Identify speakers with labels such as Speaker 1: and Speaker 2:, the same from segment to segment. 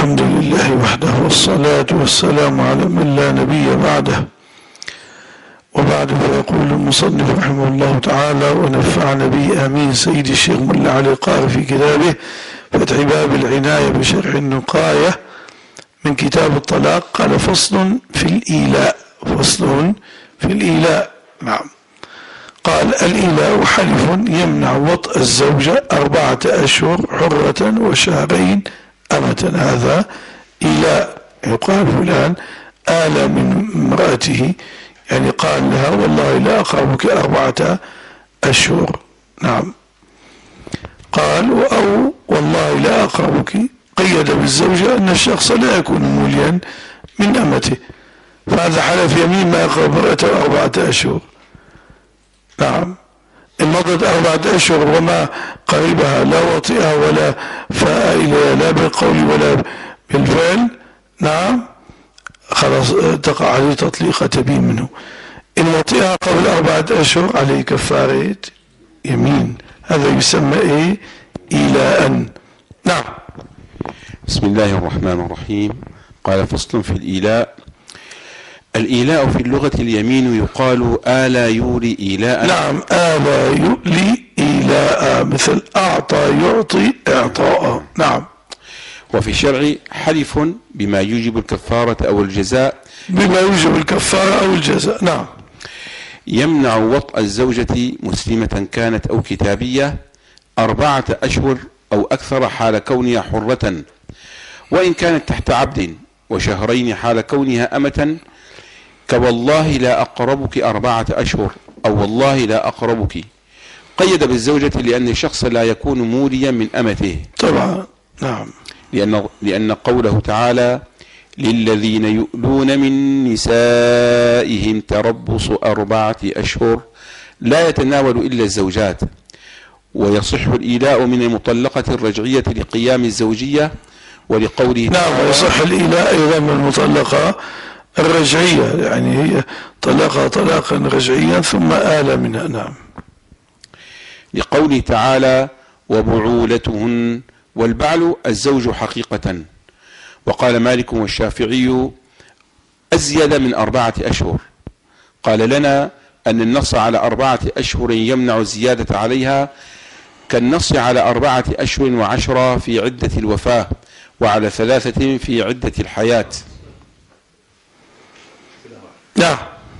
Speaker 1: الحمد لله وحده والصلاة والسلام على من لا نبي بعده. وبعد فيقول المصنف رحمه الله تعالى ونفعنا به آمين سيد الشيخ ملا علي القاري في كتابه فتح باب العناية بشرح النقاية من كتاب الطلاق. قال فصل في الإيلاء. فصل في الإيلاء. نعم. قال الإيلاء حلف يمنع وطء الزوجة 4 أشهر حرة وشهرين أمة. هذا إيلاء. يقال فلان آل من امرأته، يعني قال لها والله لا أقربك 4 أشهر. نعم. قال أو والله لا أقربك، قيد بالزوجة أن الشخص لا يكون موليا من أمته، فهذا حلف يمين ما يقرب امرأته 4 أشهر. نعم. إن مضت 4 أشهر وما قربها لا وطئها ولا فاء إليها لا بالقول ولا بالفعل، نعم، خلاص تقع عليه تطليقة تبين منه. إن وطئها قبل 4 أشهر عليه كفارة يمين. هذا يسمى إيه؟ إيلاء. نعم.
Speaker 2: بسم الله الرحمن الرحيم. قال فصل في الإيلاء. الإيلاء في اللغة اليمين يقال آلا يولي إيلاء.
Speaker 1: نعم. آلا يولي إيلاء، مثل أعطى يعطي إعطاء. نعم.
Speaker 2: وفي الشرع حلف بما يوجب الكفارة أو الجزاء.
Speaker 1: بما يوجب الكفارة أو الجزاء. نعم.
Speaker 2: يمنع وطأ الزوجة مسلمة كانت أو كتابية 4 أشهر أو أكثر حال كونها حرة، وإن كانت تحت عبد، وشهرين حال كونها أمة، كوالله لا أقربك 4 أشهر أو والله لا أقربك. قيد بالزوجة لأن الشخص لا يكون موليا من أمته
Speaker 1: طبعا. نعم.
Speaker 2: لأن قوله تعالى للذين يؤلون من نسائهم تربص 4 أشهر لا يتناول إلا الزوجات، ويصح الإيلاء من المطلقة الرجعية لقيام الزوجية، ولقوله
Speaker 1: نعم. ويصح الإيلاء أيضا من المطلقة الرجعية، يعني هي طلقها طلاقا رجعيا ثم آل منها. نعم.
Speaker 2: لقوله تعالى وبعولتهن، والبعل الزوج حقيقة. وقال مالك والشافعي أزيد من 4 أشهر. قال لنا أن النص على 4 أشهر يمنع الزيادة عليها، كالنص على 4 أشهر و10 في عدة الوفاة، وعلى 3 في عدة الحياة.
Speaker 1: نعم.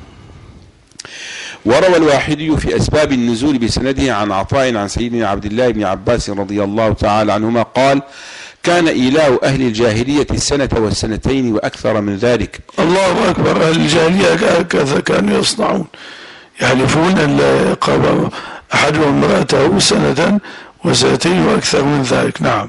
Speaker 2: وروى الواحدي في أسباب النزول بسنده عن عطاء عن سيدنا عبد الله بن عباس رضي الله تعالى عنهما قال كان إيلاء أهل الجاهلية 1 و2 وأكثر من ذلك.
Speaker 1: الله أكبر. أهل الجاهلية هكذا كانوا يصنعون، يحلفون أن لا يقرب أحدهم امرأته 1 و2 وأكثر من ذلك. نعم.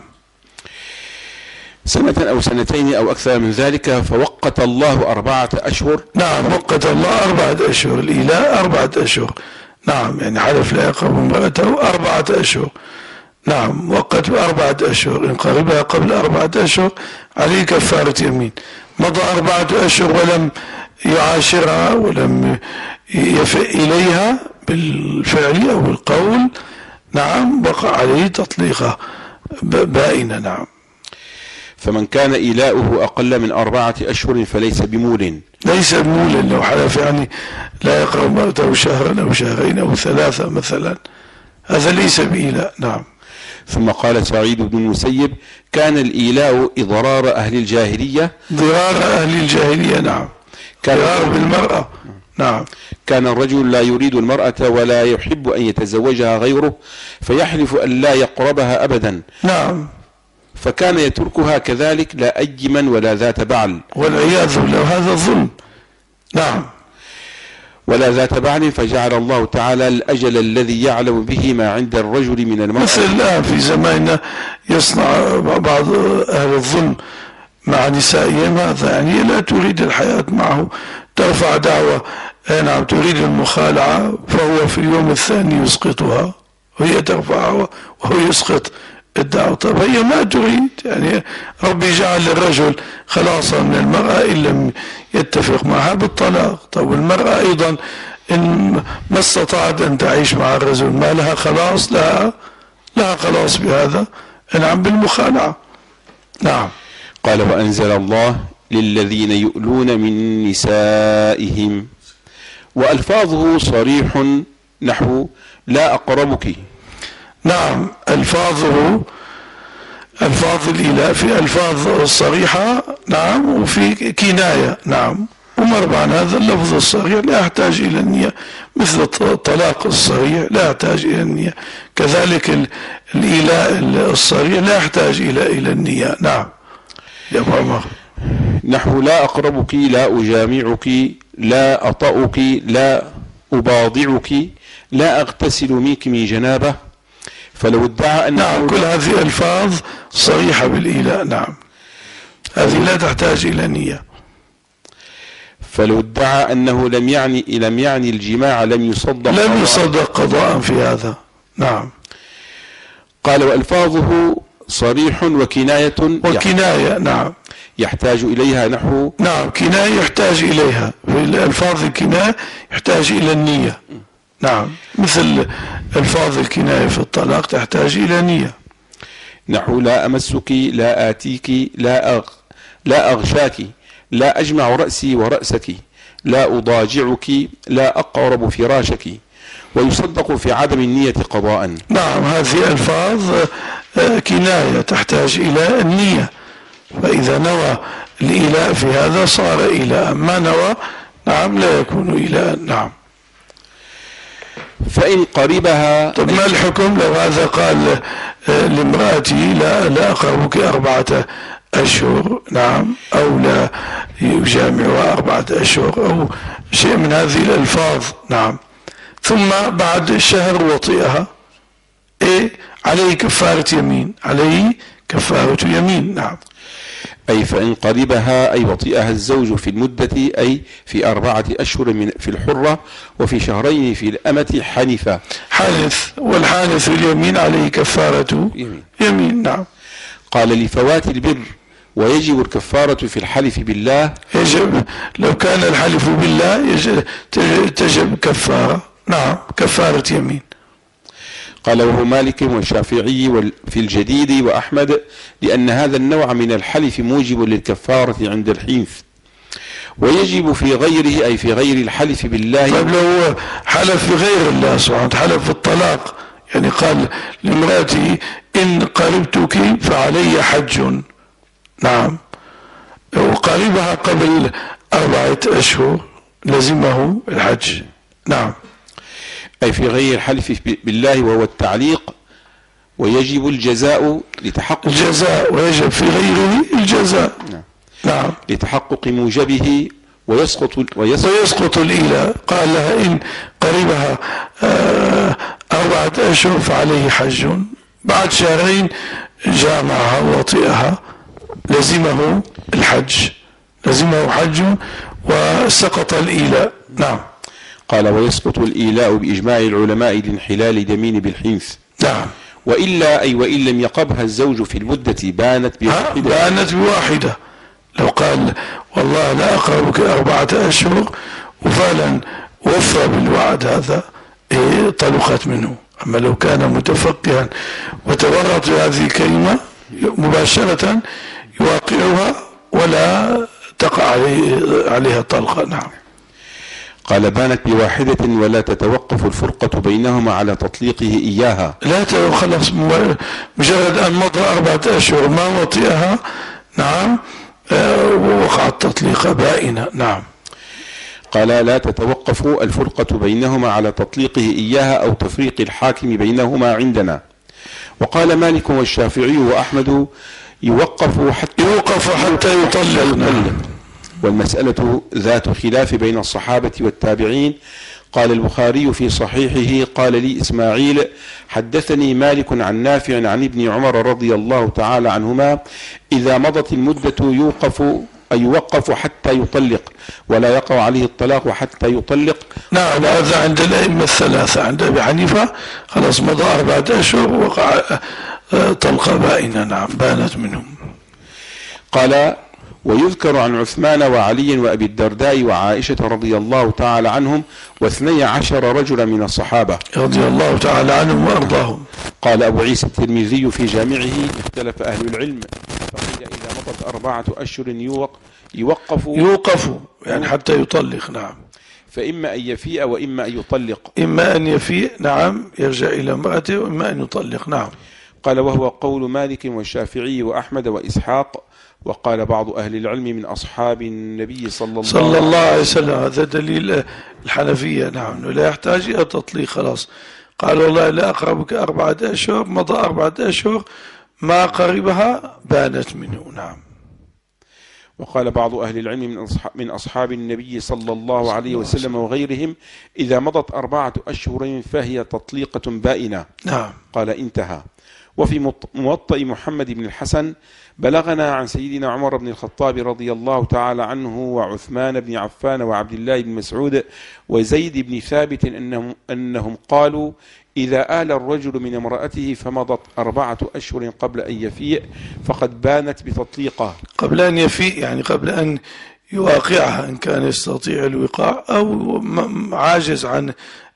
Speaker 2: 1 أو 2 أو أكثر من ذلك، فوقت الله 4 أشهر.
Speaker 1: نعم. وقت الله 4 أشهر. الإيلاء 4 أشهر. نعم. يعني حلف لا يقرب امرأته 4 أشهر. نعم. وقت 4 أشهر. إن قربها قبل 4 أشهر عليه كفارة يمين. مضى 4 أشهر ولم يعاشرها ولم يفئ إليها بالفعل أو بالقول، نعم، وقع عليه تطليقة بائنة. نعم.
Speaker 2: فمن كان إيلاؤه أقل من 4 أشهر فليس بمول.
Speaker 1: ليس بمول لو حلف يعني لا يقرب مرته 1 شهر أو 2 أو 3 مثلا، هذا ليس بإيلاء. نعم.
Speaker 2: ثم قال سعيد بن المسيب كان الإيلاء إضرار أهل الجاهلية.
Speaker 1: ضرار أهل الجاهلية. نعم. ضرار بالمرأة. نعم.
Speaker 2: كان الرجل لا يريد المرأة ولا يحب أن يتزوجها غيره، فيحلف أن لا يقربها أبدا.
Speaker 1: نعم.
Speaker 2: فكان يتركها كذلك لا أيما ولا ذات بعل،
Speaker 1: والعياذ بالله، هذا الظلم. نعم.
Speaker 2: ولا ذات بعل، فجعل الله تعالى الأجل الذي يعلم به ما عند الرجل من المرأة.
Speaker 1: مثل الآن في زماننا يصنع بعض أهل الظلم مع نسائهم هذا، يعني لا تريد الحياة معه، ترفع دعوة نعم تريد المخالعة، فهو في اليوم الثاني يسقطها وهي ترفعها وهو يسقط الدعوة. طب هي ما تريد، يعني ربي جعل للرجل خلاصا من المرأة إن لم يتفق معها بالطلاق. طب المرأة أيضا إن ما استطاعت أن تعيش مع الرجل ما لها خلاص، لها خلاص بهذا، نعم، بالمخالعة. نعم.
Speaker 2: قال وأنزل الله للذين يؤلون من نسائهم، وألفاظه صريح نحو لا أقربك.
Speaker 1: نعم، ألفاظه ألفاظ الإله في ألفاظ صريحة، نعم، وفي كناية، نعم. ومر عن هذا اللفظ الصريح لا يحتاج إلى النية، مثل الطلاق الصريح لا يحتاج إلى النية، كذلك الإيلاء الصريح لا يحتاج إلى النية. نعم يا أبو عمر.
Speaker 2: نحو لا أقربك، لا أجامعك، لا أطأك، لا أباضعك، لا أغتسل منك من جنابه. فلو ادعى أن
Speaker 1: نعم، كل هذه ألفاظ صريحة بالإيلاء، نعم، هذه لا تحتاج إلى نية.
Speaker 2: فلو ادعى أنه لم يعني الجماع لم يصدق
Speaker 1: قضاء في هذا. نعم.
Speaker 2: قال وألفاظه صريح وكناية
Speaker 1: نعم،
Speaker 2: يحتاج إليها نحو.
Speaker 1: نعم، كناية يحتاج إليها، في الألفاظ الكناية يحتاج إلى النية. نعم، مثل ألفاظ الكناية في الطلاق تحتاج إلى نية.
Speaker 2: نحو لا أمسك، لا آتيك، لا أغشاك، لا أجمع رأسي ورأسك، لا أضاجعك، لا أقرب فراشك. ويصدق في عدم النية قضاء.
Speaker 1: نعم، هذه ألفاظ كناية تحتاج إلى النية، فإذا نوى الإيلاء في هذا صار إيلاء، ما نوى نعم لا يكون إيلاء. نعم.
Speaker 2: فإن قربها.
Speaker 1: طب ما الحكم لو هذا قال لامرأتي لا أقربك 4 أشهر، نعم، أو لا يجامعها 4 أشهر أو شيء من هذه الألفاظ، نعم، ثم بعد شهر وطئها، عليه كفارة يمين، عليه كفارة يمين. نعم.
Speaker 2: أي فإن قربها أي وطئها الزوج في المدة، أي في 4 أشهر في الحرة، وفي 2 في الأمة حنث،
Speaker 1: والحانث اليمين عليه كفارة يمين. نعم.
Speaker 2: قال لفوات البر ويجب الكفارة في الحلف بالله.
Speaker 1: يجب لو كان الحلف بالله تجب كفارة، نعم، كفارة يمين.
Speaker 2: قال وهو مالك والشافعي في الجديد وأحمد، لأن هذا النوع من الحلف موجب للكفارة عند الحنث، ويجب في غيره أي في غير الحلف بالله.
Speaker 1: طيب لو حلف بغير الله سبحانه وتعالى، حلف في الطلاق، يعني قال لامرأتي إن قربتك فعلي حج، نعم، وقربها قبل 4 أشهر لزمه الحج. نعم.
Speaker 2: أي في غير الحلف بالله وهو التعليق، ويجب الجزاء لتحقق
Speaker 1: الجزاء، ويجب في غيره الجزاء. نعم.
Speaker 2: لتحقق موجبه ويسقط
Speaker 1: الإيلاء. قال لها إن قربها 4 أشهر فعليه حج، بعد 2 شهر جامعها وطئها لزمه الحج، لزمه حج وسقط الإيلاء. نعم.
Speaker 2: قال ويسقط الإيلاء بإجماع العلماء لانحلال اليمين بالحنث.
Speaker 1: نعم.
Speaker 2: وإلا أي وإن لم يقبها الزوج في المدة بانت
Speaker 1: بواحدة. لو قال والله لا أقربك 4 أشهر وفعلا وفى بالوعد هذا، طلقت منه. أما لو كان متفقها وتورط هذه الكلمة مباشرة يواقعها ولا تقع عليها طلقة. نعم.
Speaker 2: قال بانت بواحدة ولا تتوقف الفرقة بينهما على تطليقه إياها.
Speaker 1: لا خلاص، مجرد أن مضى 4 أشهر ما وطئها، نعم، ووقع التطليق بائنة. نعم.
Speaker 2: قال لا تتوقف الفرقة بينهما على تطليقه إياها أو تفريق الحاكم بينهما عندنا. وقال مالك والشافعي وأحمد يوقف حتى يطلق. والمسألة ذات خلاف بين الصحابة والتابعين. قال البخاري في صحيحه قال لي إسماعيل حدثني مالك عن نافع عن ابن عمر رضي الله تعالى عنهما إذا مضت المدة يوقف حتى يطلق، ولا يقع عليه الطلاق حتى يطلق.
Speaker 1: نعم، هذا عند الأئمة الثلاثة. عند أبي حنيفة خلاص مضى 4 أشهر وقع طلقة بائنة، نعم، بانت منهم.
Speaker 2: قال ويذكر عن عثمان وعلي وأبي الدرداء وعائشة رضي الله تعالى عنهم و12 رجلا من الصحابة
Speaker 1: رضي الله تعالى عنهم وأرضاهم.
Speaker 2: قال أبو عيسى الترمذي في جامعه اختلف أهل العلم فقيل إذا مضت مضت 4 أشهر
Speaker 1: يوقف يعني حتى يطلق. نعم.
Speaker 2: فإما أن يفيء وإما أن يطلق.
Speaker 1: إما أن يفيء نعم يرجع إلى امرأته، وإما أن يطلق. نعم.
Speaker 2: قال وهو قول مالك والشافعي وأحمد وإسحاق، وقال بعض أهل العلم من أصحاب النبي صلى الله عليه وسلم.
Speaker 1: هذا دليل الحنفية. نعم. لا يحتاج إلى تطليق. خلاص قال والله لا أقربك 4 أشهر، مضى 4 أشهر، ما قربها بانت منه. نعم.
Speaker 2: وقال بعض أهل العلم من أصحاب النبي صلى الله عليه وسلم وغيرهم إذا مضت 4 أشهر فهي تطليقة بائنة.
Speaker 1: نعم.
Speaker 2: قال انتهى. وفي موطأ محمد بن الحسن بلغنا عن سيدنا عمر بن الخطاب رضي الله تعالى عنه وعثمان بن عفان وعبد الله بن مسعود وزيد بن ثابت أنهم قالوا إذا آل الرجل من امرأته فمضت 4 أشهر قبل أن يفيء فقد بانت بتطليقه.
Speaker 1: قبل أن يفيء يعني قبل أن يواقعها، إن كان يستطيع الوقاع أو عاجز عن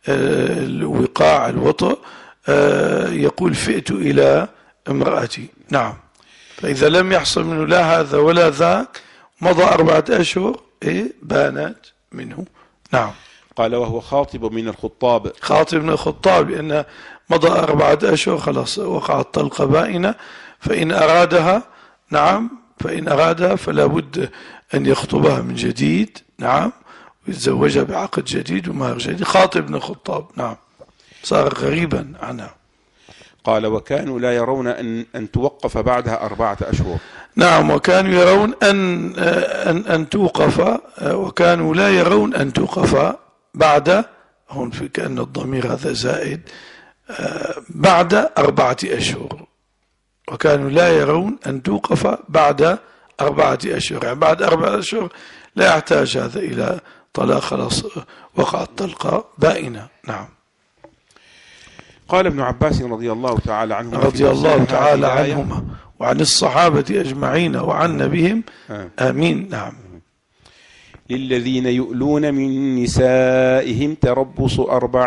Speaker 1: الوقاع الوطء، يقول فئت إلى امرأتي. نعم. فإذا لم يحصل منه لا هذا ولا ذاك، مضى 4 أشهر بانت منه. نعم.
Speaker 2: قال وهو خاطب من الخطاب.
Speaker 1: خاطب من الخطاب، لأن مضى 4 أشهر خلاص وقعت طلقة بائنة، فإن أرادها نعم، فإن أرادها فلا بد أن يخطبها من جديد. نعم. ويتزوجها بعقد جديد ومهر جديد. خاطب من الخطاب. نعم. صار غريبا عنها.
Speaker 2: قال وكانوا لا يرون أن توقف بعدها 4 أشهر.
Speaker 1: نعم. وكانوا يرون أن توقف، وكانوا لا يرون أن توقف بعد، هون في كأن الضمير هذا زائد، بعد 4 أشهر. وكانوا لا يرون أن توقف بعد 4 أشهر، يعني بعد 4 أشهر لا يحتاج هذا إلى طلاق، خلاص وقعت طلقة بائنة. نعم.
Speaker 2: قال ابن عباس رضي الله تعالى عنهما
Speaker 1: رضي الله تعالى عنهما وعن الصحابة أجمعين وعنا بهم آمين. نعم.
Speaker 2: للذين يؤلون من نسائهم تربص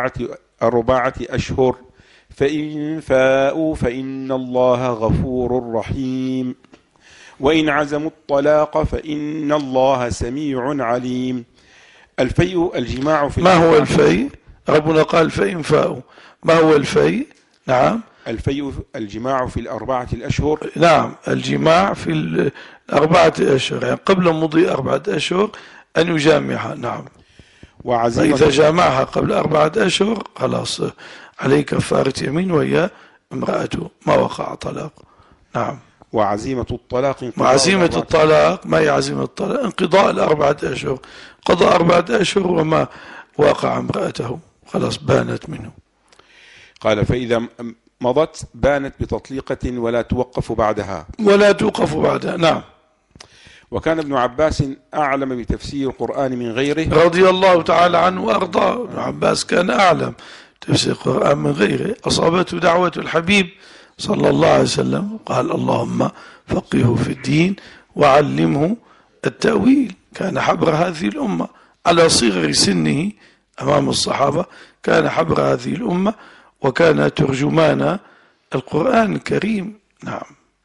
Speaker 2: 4 أشهر فإن فاءوا فإن الله غفور رحيم وإن عزموا الطلاق فإن الله سميع عليم. الفيء الجماع في
Speaker 1: ما هو الفيء؟ ربنا قال فإن فاءوا. ما هو الفيء؟ نعم.
Speaker 2: الفيء الجماع في 4 أشهر.
Speaker 1: نعم. الجماع في 4 أشهر، يعني قبل مضي 4 أشهر أن يجامعها. نعم. وإذا جامعها قبل 4 أشهر خلاص عليه كفارة يمين، وهي امرأته، ما وقع طلاق. نعم.
Speaker 2: وعزيمة الطلاق.
Speaker 1: وعزيمة الطلاق، ما هي عزيمة الطلاق؟ انقضاء 4 أشهر. قضى 4 أشهر وما وقع امرأته، خلاص بانت منه.
Speaker 2: قال فإذا مضت بانت بتطليقة ولا توقف بعدها. نعم. وكان ابن عباس أعلم بتفسير القرآن من غيره
Speaker 1: رضي الله تعالى عنه وأرضاه. ابن عباس كان أعلم تفسير القرآن من غيره. أصابته دعوة الحبيب صلى الله عليه وسلم، قال اللهم فقهه في الدين وعلمه التأويل. كان حبر هذه الأمة على صغر سنه أمام الصحابة، كان حبر هذه الأمة وكان ترجمان القرآن الكريم. نعم.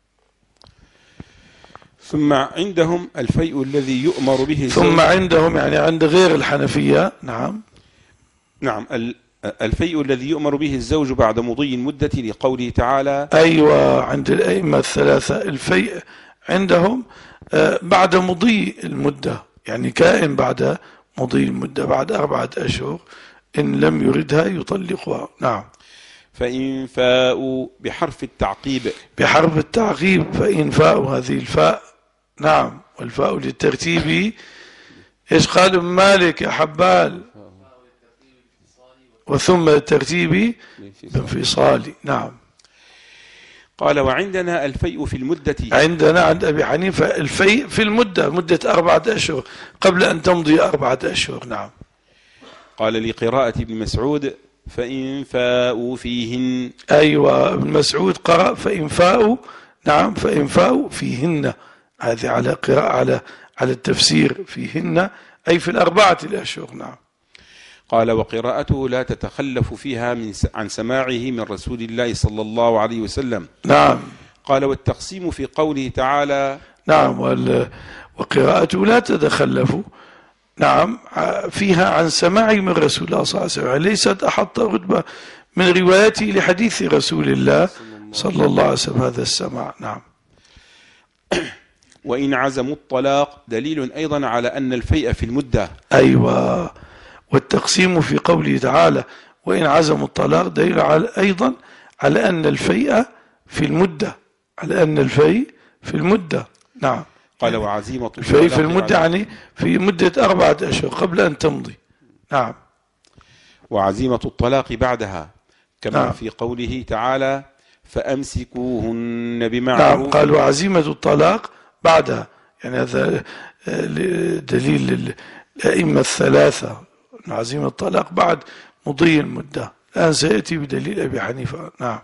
Speaker 2: ثم عندهم الفيء الذي يؤمر به
Speaker 1: ثم عندهم يعني عند غير الحنفية. نعم.
Speaker 2: نعم. الفيء الذي يؤمر به الزوج بعد مضي المدة لقوله تعالى.
Speaker 1: أيوة. عند الأئمة الثلاثة الفيء عندهم بعد مضي المدة، يعني كائن بعد مضي المدة، بعد 4 أشهر إن لم يردها يطلقها. نعم.
Speaker 2: فإن فاءوا بحرف التعقيب.
Speaker 1: بحرف التعقيب. فإن فاءوا، هذه الفاء. نعم. والفاء للترتيب. إيش قال ابن مالك يا حبال؟ وثم الترتيب بانفصال. نعم.
Speaker 2: قال وعندنا الفيء في المدة.
Speaker 1: عندنا عند أبي حنيفة الفيء في المدة، مدة 4 أشهر قبل أن تمضي 4 أشهر. نعم.
Speaker 2: قال لقراءة ابن مسعود فإن فاءوا فيهن.
Speaker 1: أيوة. ابن مسعود قرأ فإن فاءوا. نعم. فإن فاءوا فيهن، هذه على قراءة على التفسير فيهن أي في 4 أشهر. نعم.
Speaker 2: قال وقراءته لا تتخلف فيها عن سماعه من رسول الله صلى الله عليه وسلم.
Speaker 1: نعم.
Speaker 2: قال والتقسيم في قوله تعالى
Speaker 1: نعم، وقراءته لا تتخلف نعم فيها عن سماع من رسول الله صلى الله عليه وسلم، ليست أحط رتبة من روايته لحديث رسول الله صلى الله عليه وسلم هذا السماع. نعم.
Speaker 2: وإن عزموا الطلاق دليل أيضا على أن الفيء في المدة.
Speaker 1: أيوة، والتقسيم في قوله تعالى وإن عزموا الطلاق دليل أيضا على أن الفيء في المدة، على أن الفيء في المدة. نعم.
Speaker 2: قال وعزيمة
Speaker 1: الفيء في المدة يعني في مدة 4 أشهر قبل أن تمضي. نعم.
Speaker 2: وعزيمة الطلاق بعدها كما
Speaker 1: نعم.
Speaker 2: في قوله تعالى فأمسكوهن بمعروف.
Speaker 1: نعم، قال وعزيمة الطلاق بعدها، يعني هذا دليل الأئمة الثلاثة، عزيمة الطلاق بعد مضي المدة. الآن سيأتي بدليل أبي حنيفة. نعم.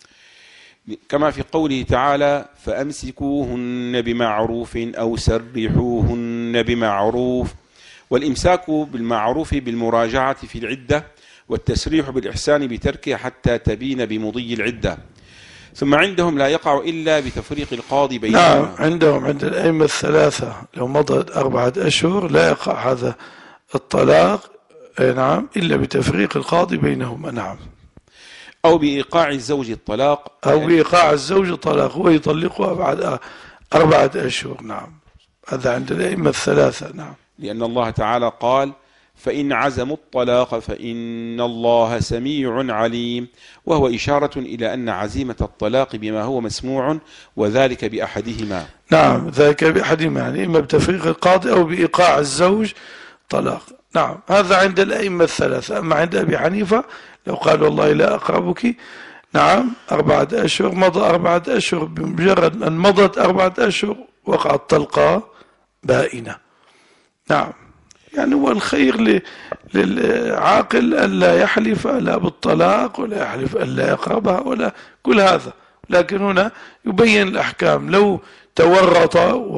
Speaker 2: كما في قوله تعالى فأمسكوهن بمعروف أو سرحوهن بمعروف. والإمساك بالمعروف بالمراجعة في العدة، والتسريح بالإحسان بتركها حتى تبين بمضي العدة. ثم عندهم لا يقع إلا بتفريق القاضي بينهما.
Speaker 1: نعم، عندهم عند الأئمة الثلاثة لو مضت 4 أشهر لا يقع هذا الطلاق نعم إلا بتفريق القاضي بينهما. نعم.
Speaker 2: أو بإيقاع الزوج الطلاق،
Speaker 1: أو بإيقاع الزوج الطلاق ويطلقها بعد 4 أشهر. نعم، هذا عند الأئمة الثلاثة. نعم.
Speaker 2: لأن الله تعالى قال فإن عزموا الطلاق فإن الله سميع عليم، وهو إشارة إلى أن عزيمة الطلاق بما هو مسموع، وذلك بأحدهما.
Speaker 1: نعم، ذلك بأحدهما، يعني إما بتفريق القاضي أو بإيقاع الزوج طلاق. نعم، هذا عند الأئمة الثلاثة. أما عند أبي حنيفة لو قال والله لا أقربك نعم 4 أشهر، مضى 4 أشهر، بمجرد أن مضت 4 أشهر وقعت طلقة بائنة. نعم، يعني هو الخير للعاقل ألا يحلف لا بالطلاق ولا يحلف ألا يقربها ولا كل هذا، لكن هنا يبين الأحكام. لو تورط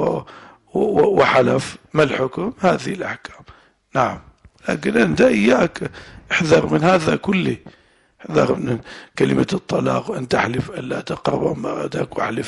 Speaker 1: وحلف ما الحكم؟ هذه الأحكام. نعم، لكن أنت إياك احذر من هذا كله، احذر من كلمة الطلاق، وأن تحلف ألا تقرب امرأتك،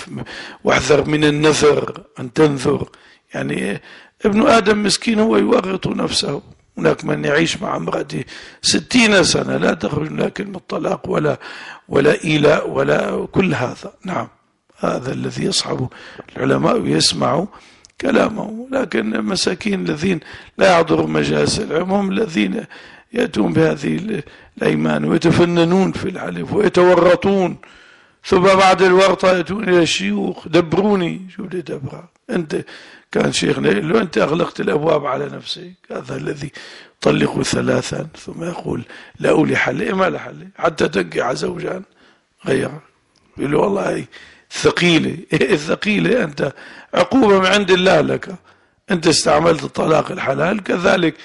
Speaker 1: واحذر من النذر، أن تنذر. يعني ابن آدم مسكين هو يورط نفسه. هناك من يعيش مع امرأته 60 سنة لا تخرج منها كلمة طلاق ولا إيلاء ولا كل هذا. نعم، هذا الذي يصحب العلماء ويسمعوا كلامه. لكن مساكين الذين لا يحضروا مجالس العلم هم الذين يأتون بهذه الأيمان ويتفننون في الحلف ويتورطون، ثم بعد الورطة يأتون إلى الشيوخ دبروني. شو بدي دبرك أنت؟ كان شيخنا يقول له أنت أغلقت الأبواب على نفسك. هذا الذي طلقوا 3 ثم يقول لا أولي حل، ما لا حل حتى تنكح زوجا غيره. يقول له والله ثقيلة. الثقيلة أنت عقوبة من عند الله لك، أنت استعملت الطلاق الحلال، كذلك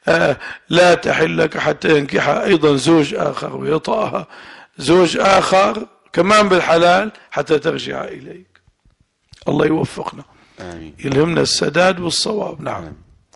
Speaker 1: لا تحل لك حتى ينكحها أيضا زوج آخر ويطأها زوج آخر كمان بالحلال حتى ترجع إليك. الله يوفقنا.
Speaker 2: آمين.
Speaker 1: يلهمنا السداد والصواب. نعم.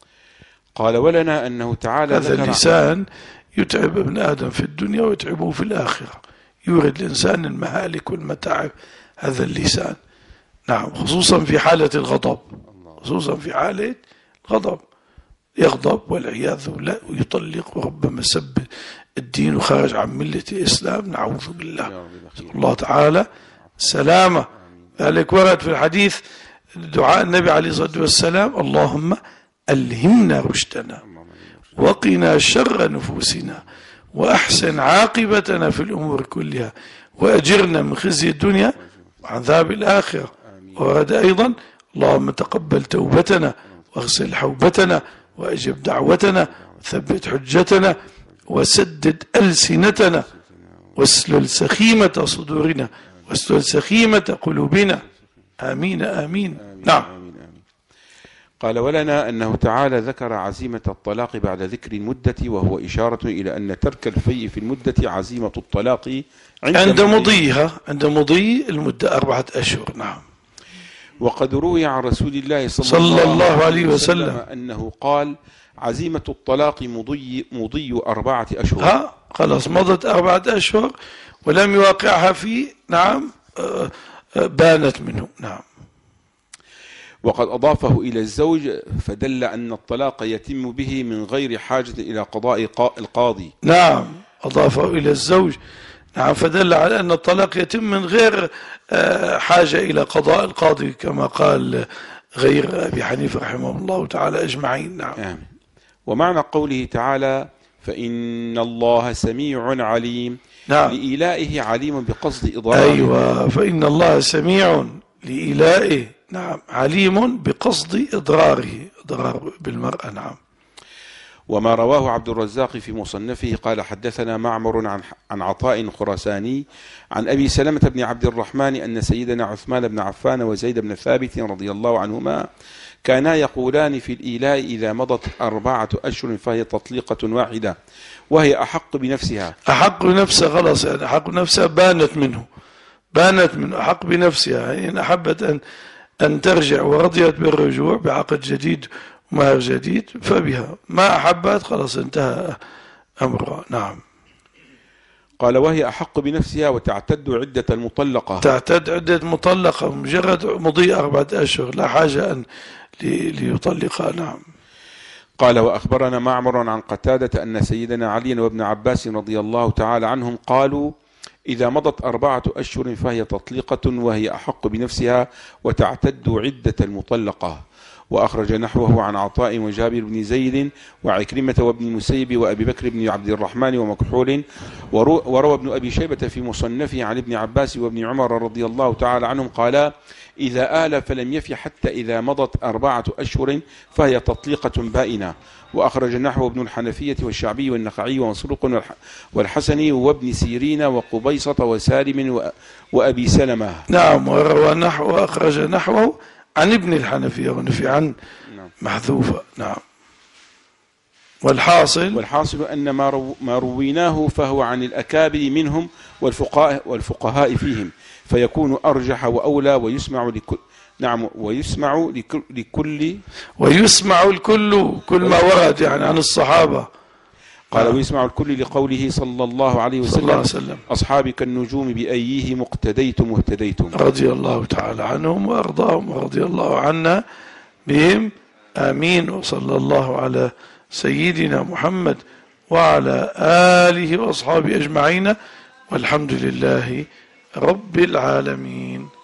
Speaker 2: قال ولنا أنه تعالى
Speaker 1: هذا اللسان يتعب ابن آدم في الدنيا ويتعبه في الآخرة، يورد الإنسان المهالك والمتاعب هذا اللسان. نعم، خصوصا في حالة الغضب، خصوصا في حالة الغضب يغضب والعياذ بالله ويطلق، وربما سب الدين وخرج عن ملة الإسلام. نعوذ بالله. الله تعالى سلامة. ذلك ورد في الحديث دعاء النبي عليه الصلاة والسلام اللهم ألهمنا رشدنا وقنا شر نفوسنا وأحسن عاقبتنا في الأمور كلها وأجرنا من خزي الدنيا وعذاب الآخرة. ورد أيضا اللهم تقبل توبتنا واغسل حوبتنا وأجب دعوتنا وثبت حجتنا وسدد ألسنتنا واسلل سخيمة صدورنا واسلل سخيمة قلوبنا. آمين آمين. نعم.
Speaker 2: قال ولنا أنه تعالى ذكر عزيمة الطلاق بعد ذكر المدة، وهو إشارة إلى أن ترك الفيء في المدة عزيمة الطلاق
Speaker 1: عند مضيها، عند مضي المدة 4 أشهر. نعم.
Speaker 2: وقد روي عن رسول الله
Speaker 1: صلى الله عليه وسلم
Speaker 2: أنه قال عزيمة الطلاق مضي 4 أشهر.
Speaker 1: خلاص مضت 4 أشهر ولم يواقعها في نعم بانت منه. نعم.
Speaker 2: وقد أضافه إلى الزوج فدل أن الطلاق يتم به من غير حاجة إلى قضاء القاضي.
Speaker 1: نعم، أضافه إلى الزوج. نعم، فدل على أن الطلاق يتم من غير حاجة إلى قضاء القاضي كما قال غير أبي حنيفة رحمه الله تعالى أجمعين. نعم.
Speaker 2: آمين. ومعنى قوله تعالى فإن الله سميع عليم،
Speaker 1: نعم،
Speaker 2: لإيلائه عليم بقصد إضراره.
Speaker 1: أيوة، فإن الله سميع لإيلائه، نعم، عليم بقصد إضراره، إضرار بالمرأة. نعم.
Speaker 2: وما رواه عبد الرزاق في مصنفه قال حدثنا معمر عن عطاء خراساني عن أبي سلمة بن عبد الرحمن أن سيدنا عثمان بن عفان وزيد بن ثابت رضي الله عنهما كانا يقولان في الإيلاء إذا مضت 4 أشهر فهي تطليقة واحدة وهي أحق بنفسها.
Speaker 1: أحق بنفسها، خلاص، يعني أحق بنفسها، بانت منه أحق بنفسها. يعني إن أحبت أن ترجع ورضيت بالرجوع بعقد جديد ومهر جديد فبها، ما أحبت خلاص انتهى أمرها. نعم.
Speaker 2: قال وهي أحق بنفسها وتعتد عدة المطلقة.
Speaker 1: تعتد عدة مطلقة، مجرد مضي 4 أشهر، لا حاجة أن ليطلقها. نعم.
Speaker 2: قال وأخبرنا معمر عن قتادة أن سيدنا علي وابن عباس رضي الله تعالى عنهم قالوا إذا مضت 4 أشهر فهي تطليقة وهي أحق بنفسها وتعتد عدة المطلقة. وأخرج نحوه عن عطاء وجابر بن زيد وعكرمة وابن المسيب وأبي بكر بن عبد الرحمن ومكحول. وروى ابن أبي شيبة في مصنفه عن ابن عباس وابن عمر رضي الله تعالى عنهم قالا إذا آل فلم يفي حتى إذا مضت 4 أشهر فهي تطليقة بائنة. وأخرج نحو ابن الحنفية والشعبي والنخعي ومسروق والحسني وابن سيرين وقبيصة وسالم وأبي سلمة.
Speaker 1: نعم. وأخرج نحوه عن ابن الحنفية ونفي عن محذوفة. نعم.
Speaker 2: والحاصل أن ما رويناه فهو عن الأكابر منهم والفقهاء فيهم فيكون أرجح وأولى ويسمع لكل. نعم. ويسمع الكل
Speaker 1: كل ما ورد يعني عن الصحابة.
Speaker 2: قال ويسمع الكل لقوله صلى الله عليه وسلم أصحابي كالنجوم بأيهم اقتديتم واهتديتم.
Speaker 1: رضي الله تعالى عنهم وأرضاهم ورضي الله عنا بهم. آمين. وصلى الله على سيدنا محمد وعلى آله وأصحابه أجمعين، والحمد لله رب العالمين.